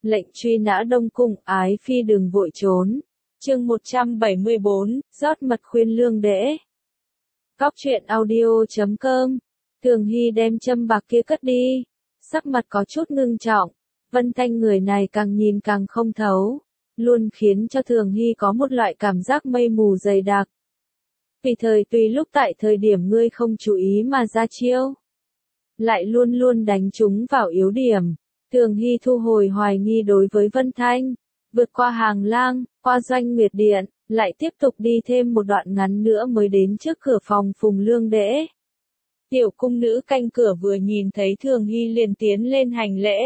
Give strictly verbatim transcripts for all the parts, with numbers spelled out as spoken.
Lệnh truy nã Đông Cung, ái phi đừng vội trốn. Chương một trăm bảy mươi bốn, rót mật khuyên lương đễ. Góc truyện audio chấm com. Thường Hy đem châm bạc kia cất đi. Sắc mặt có chút ngưng trọng. Vân Thanh người này càng nhìn càng không thấu. Luôn khiến cho Thường Hy có một loại cảm giác mây mù dày đặc. Vì thời tùy lúc tại thời điểm ngươi không chú ý mà ra chiêu. Lại luôn luôn đánh chúng vào yếu điểm. Thường Hy thu hồi hoài nghi đối với Vân Thanh. Vượt qua hàng lang, qua doanh nguyệt điện, lại tiếp tục đi thêm một đoạn ngắn nữa mới đến trước cửa phòng Phùng Lương Đễ. Tiểu cung nữ canh cửa vừa nhìn thấy Thường Hy liền tiến lên hành lễ.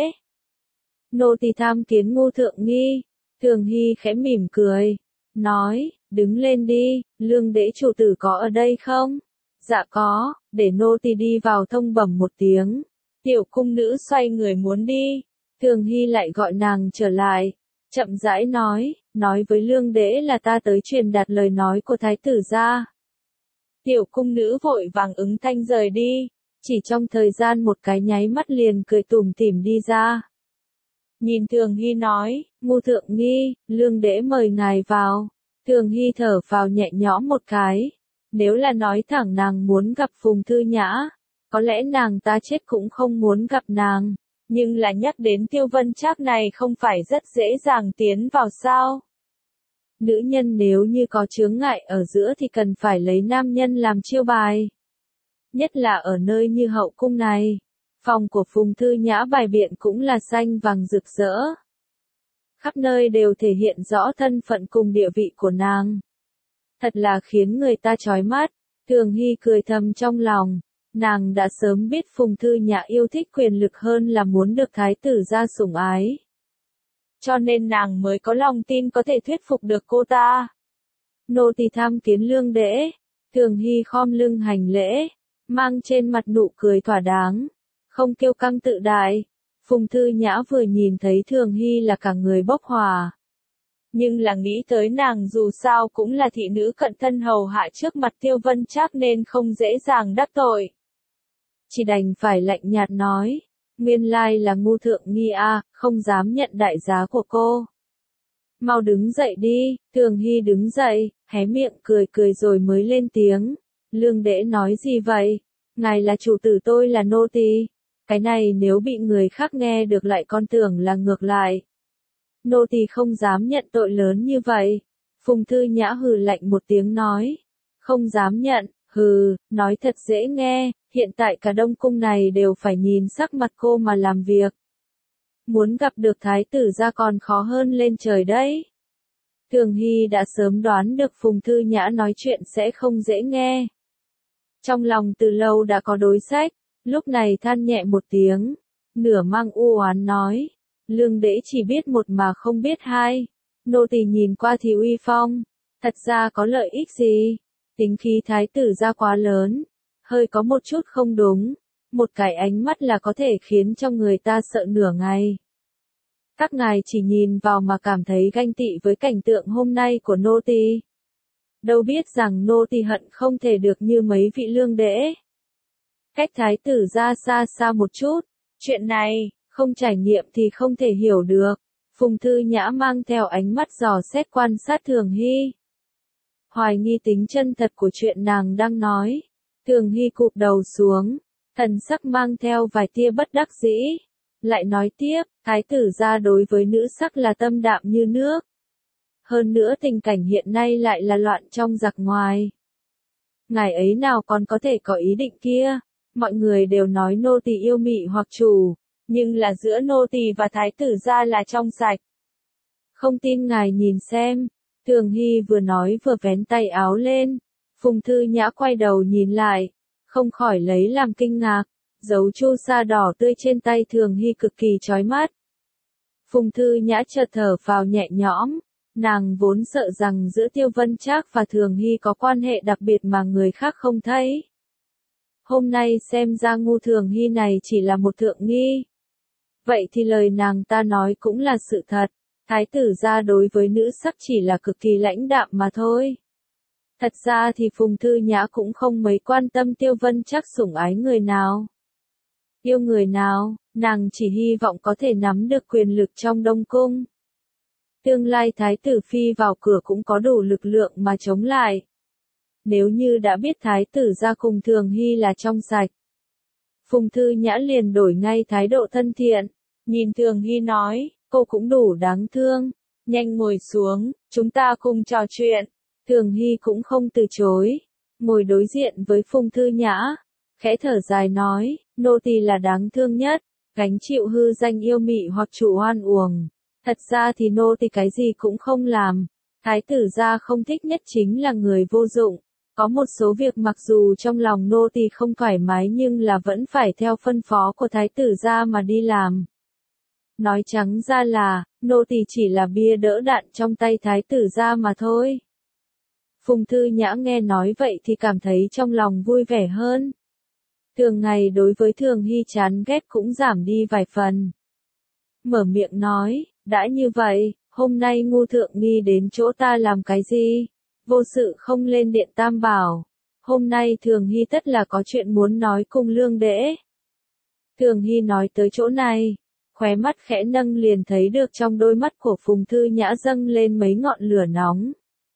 Nô tỳ tham kiến ngô thượng nghi. Thường Hy khẽ mỉm cười, nói, đứng lên đi, Lương Đễ chủ tử có ở đây không? Dạ có, để nô tỳ đi vào thông bẩm một tiếng. Tiểu cung nữ xoay người muốn đi. Thường Hy lại gọi nàng trở lại. Chậm rãi nói, nói với Lương Đễ là ta tới truyền đạt lời nói của thái tử gia. Tiểu cung nữ vội vàng ứng thanh rời đi. Chỉ trong thời gian một cái nháy mắt liền cười tủm tỉm đi ra. Nhìn Thường Hy nói, ngô thượng nghi, Lương Đễ mời ngài vào. Thường Hy thở vào nhẹ nhõm một cái. Nếu là nói thẳng nàng muốn gặp Phùng Thư Nhã, có lẽ nàng ta chết cũng không muốn gặp nàng. Nhưng là nhắc đến Tiêu Vân Trác này không phải rất dễ dàng tiến vào sao? Nữ nhân nếu như có chướng ngại ở giữa thì cần phải lấy nam nhân làm chiêu bài. Nhất là ở nơi như hậu cung này. Phòng của Phùng Thư Nhã bài biện cũng là xanh vàng rực rỡ. Khắp nơi đều thể hiện rõ thân phận cùng địa vị của nàng. Thật là khiến người ta chói mắt. Thường Hy cười thầm trong lòng. Nàng đã sớm biết Phùng Thư Nhã yêu thích quyền lực hơn là muốn được thái tử gia sủng ái. Cho nên nàng mới có lòng tin có thể thuyết phục được cô ta. Nô tỳ tham kiến Lương Đễ. Thường Hy khom lưng hành lễ, mang trên mặt nụ cười thỏa đáng, không kiêu căng tự đại. Phùng Thư Nhã vừa nhìn thấy Thường Hy là cả người bốc hỏa. Nhưng là nghĩ tới nàng dù sao cũng là thị nữ cận thân hầu hạ trước mặt Tiêu Vân Trác nên không dễ dàng đắc tội. Chỉ đành phải lạnh nhạt nói, nguyên lai là ngô thượng nghi a, không dám nhận đại giá của cô. Mau đứng dậy đi. Thường Hy đứng dậy, hé miệng cười cười rồi mới lên tiếng. Lương Đễ nói gì vậy? Ngài là chủ tử, tôi là nô tỳ. Cái này nếu bị người khác nghe được lại con tưởng là ngược lại. Nô tỳ không dám nhận tội lớn như vậy. Phùng Thư Nhã hừ lạnh một tiếng nói. Không dám nhận, hừ, nói thật dễ nghe, hiện tại cả Đông Cung này đều phải nhìn sắc mặt cô mà làm việc. Muốn gặp được thái tử gia còn khó hơn lên trời đấy. Thường Hy đã sớm đoán được Phùng Thư Nhã nói chuyện sẽ không dễ nghe. Trong lòng từ lâu đã có đối sách, lúc này than nhẹ một tiếng, nửa mang u oán nói. Lương Đễ chỉ biết một mà không biết hai. Nô tỳ nhìn qua thì uy phong, thật ra có lợi ích gì? Tính khí thái tử gia quá lớn, hơi có một chút không đúng, một cái ánh mắt là có thể khiến cho người ta sợ nửa ngày. Các ngài chỉ nhìn vào mà cảm thấy ganh tị với cảnh tượng hôm nay của nô tỳ. Đâu biết rằng nô tỳ hận không thể được như mấy vị Lương Đễ. Cách thái tử gia xa xa một chút, chuyện này, không trải nghiệm thì không thể hiểu được. Phùng Thư Nhã mang theo ánh mắt dò xét quan sát Thường Hy. Hoài nghi tính chân thật của chuyện nàng đang nói. Thường Hy cụp đầu xuống, thần sắc mang theo vài tia bất đắc dĩ. Lại nói tiếp, thái tử gia đối với nữ sắc là tâm đạm như nước. Hơn nữa tình cảnh hiện nay lại là loạn trong giặc ngoài. Ngài ấy nào còn có thể có ý định kia. Mọi người đều nói nô tỳ yêu mị hoặc chủ, nhưng là giữa nô tỳ và thái tử gia là trong sạch. Không tin ngài nhìn xem. Thường Hy vừa nói vừa vén tay áo lên. Phùng Thư Nhã quay đầu nhìn lại, không khỏi lấy làm kinh ngạc. Dấu chu sa đỏ tươi trên tay Thường Hy cực kỳ chói mắt. Phùng Thư Nhã chợt thở vào nhẹ nhõm. Nàng vốn sợ rằng giữa Tiêu Vân Trác và Thường Hy có quan hệ đặc biệt mà người khác không thấy. Hôm nay xem ra ngu Thường Hy này chỉ là một thượng nghi. Vậy thì lời nàng ta nói cũng là sự thật. Thái tử gia đối với nữ sắc chỉ là cực kỳ lãnh đạm mà thôi. Thật ra thì Phùng Thư Nhã cũng không mấy quan tâm Tiêu Vân Trác sủng ái người nào. Yêu người nào, nàng chỉ hy vọng có thể nắm được quyền lực trong Đông Cung. Tương lai Thái tử Phi vào cửa cũng có đủ lực lượng mà chống lại. Nếu như đã biết Thái tử gia cùng Thường Hy là trong sạch, Phùng Thư Nhã liền đổi ngay thái độ thân thiện, nhìn Thường Hy nói, cô cũng đủ đáng thương, nhanh ngồi xuống, chúng ta cùng trò chuyện. Thường Hy cũng không từ chối, ngồi đối diện với Phùng Thư Nhã, khẽ thở dài nói, nô tỳ là đáng thương nhất, gánh chịu hư danh yêu mị hoặc chủ oan uổng. Thật ra thì nô tỳ cái gì cũng không làm, thái tử gia không thích nhất chính là người vô dụng. Có một số việc mặc dù trong lòng nô tỳ không thoải mái nhưng là vẫn phải theo phân phó của thái tử gia mà đi làm. Nói trắng ra là, nô tỳ chỉ là bia đỡ đạn trong tay thái tử gia mà thôi. Phùng Thư Nhã nghe nói vậy thì cảm thấy trong lòng vui vẻ hơn. Thường ngày đối với Thường Hy chán ghét cũng giảm đi vài phần. Mở miệng nói, đã như vậy, hôm nay Ngu Thượng Nghi đến chỗ ta làm cái gì? Vô sự không lên điện Tam Bảo. Hôm nay Thường Hy tất là có chuyện muốn nói cùng Lương Đễ. Thường Hy nói tới chỗ này, khóe mắt khẽ nâng liền thấy được trong đôi mắt của Phùng Thư Nhã dâng lên mấy ngọn lửa nóng.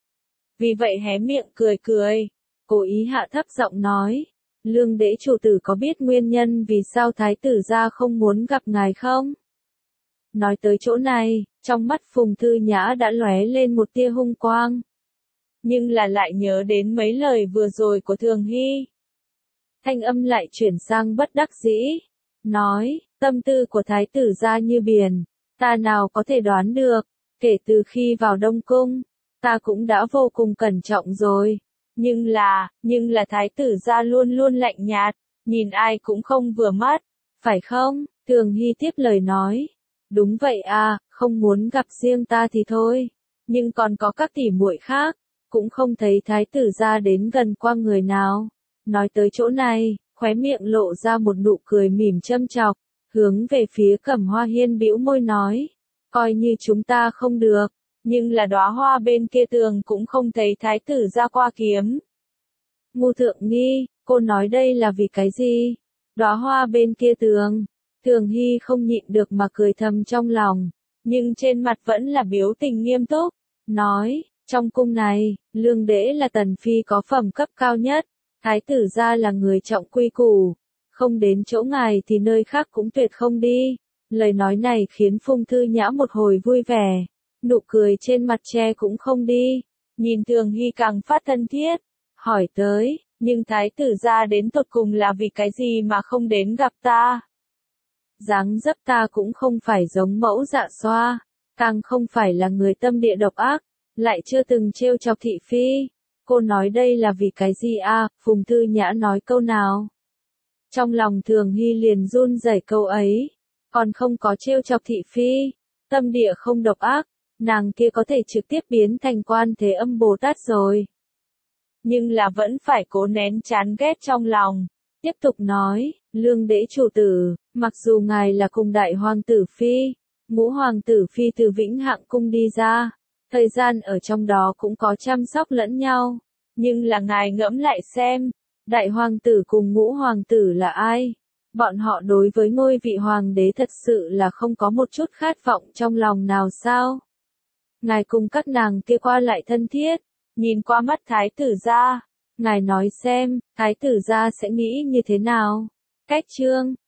Vì vậy hé miệng cười cười, cố ý hạ thấp giọng nói, Lương Đễ chủ tử có biết nguyên nhân vì sao thái tử gia không muốn gặp ngài không? Nói tới chỗ này, trong mắt Phùng Thư Nhã đã lóe lên một tia hung quang. Nhưng là lại nhớ đến mấy lời vừa rồi của Thường Hy. Thanh âm lại chuyển sang bất đắc dĩ, nói, tâm tư của thái tử gia như biển, ta nào có thể đoán được, kể từ khi vào Đông Cung, ta cũng đã vô cùng cẩn trọng rồi. Nhưng là, nhưng là thái tử gia luôn luôn lạnh nhạt, nhìn ai cũng không vừa mắt, phải không? Thường Hy tiếp lời nói, đúng vậy à, không muốn gặp riêng ta thì thôi, nhưng còn có các tỷ muội khác, cũng không thấy thái tử gia đến gần qua người nào. Nói tới chỗ này, khóe miệng lộ ra một nụ cười mỉm châm chọc, hướng về phía Cẩm Hoa Hiên bĩu môi nói, coi như chúng ta không được, nhưng là đóa hoa bên kia tường cũng không thấy thái tử gia qua kiếm. Ngu Thượng Nghi, cô nói đây là vì cái gì? Đóa hoa bên kia tường. Thường Hy không nhịn được mà cười thầm trong lòng, nhưng trên mặt vẫn là biểu tình nghiêm túc, nói, trong cung này, Lương Đễ là tần phi có phẩm cấp cao nhất, thái tử gia là người trọng quy củ, không đến chỗ ngài thì nơi khác cũng tuyệt không đi. Lời nói này khiến Phùng Thư Nhã một hồi vui vẻ, nụ cười trên mặt che cũng không đi, nhìn Thường Hy càng phát thân thiết, hỏi tới, nhưng thái tử gia đến tột cùng là vì cái gì mà không đến gặp ta? Dáng dấp ta cũng không phải giống mẫu dạ xoa, càng không phải là người tâm địa độc ác, lại chưa từng trêu chọc thị phi. Cô nói đây là vì cái gì à? Phùng Thư Nhã nói câu nào? Trong lòng Thường Hy liền run rẩy câu ấy, còn không có trêu chọc thị phi, tâm địa không độc ác, nàng kia có thể trực tiếp biến thành Quan Thế Âm Bồ Tát rồi. Nhưng là vẫn phải cố nén chán ghét trong lòng. Tiếp tục nói, Lương Đễ chủ tử, mặc dù ngài là cùng đại hoàng tử phi, ngũ hoàng tử phi từ Vĩnh Hạng cung đi ra, thời gian ở trong đó cũng có chăm sóc lẫn nhau, nhưng là ngài ngẫm lại xem, đại hoàng tử cùng ngũ hoàng tử là ai? Bọn họ đối với ngôi vị hoàng đế thật sự là không có một chút khát vọng trong lòng nào sao? Ngài cùng các nàng kia qua lại thân thiết, nhìn qua mắt thái tử gia, ngài nói xem, thái tử gia sẽ nghĩ như thế nào? Cách chương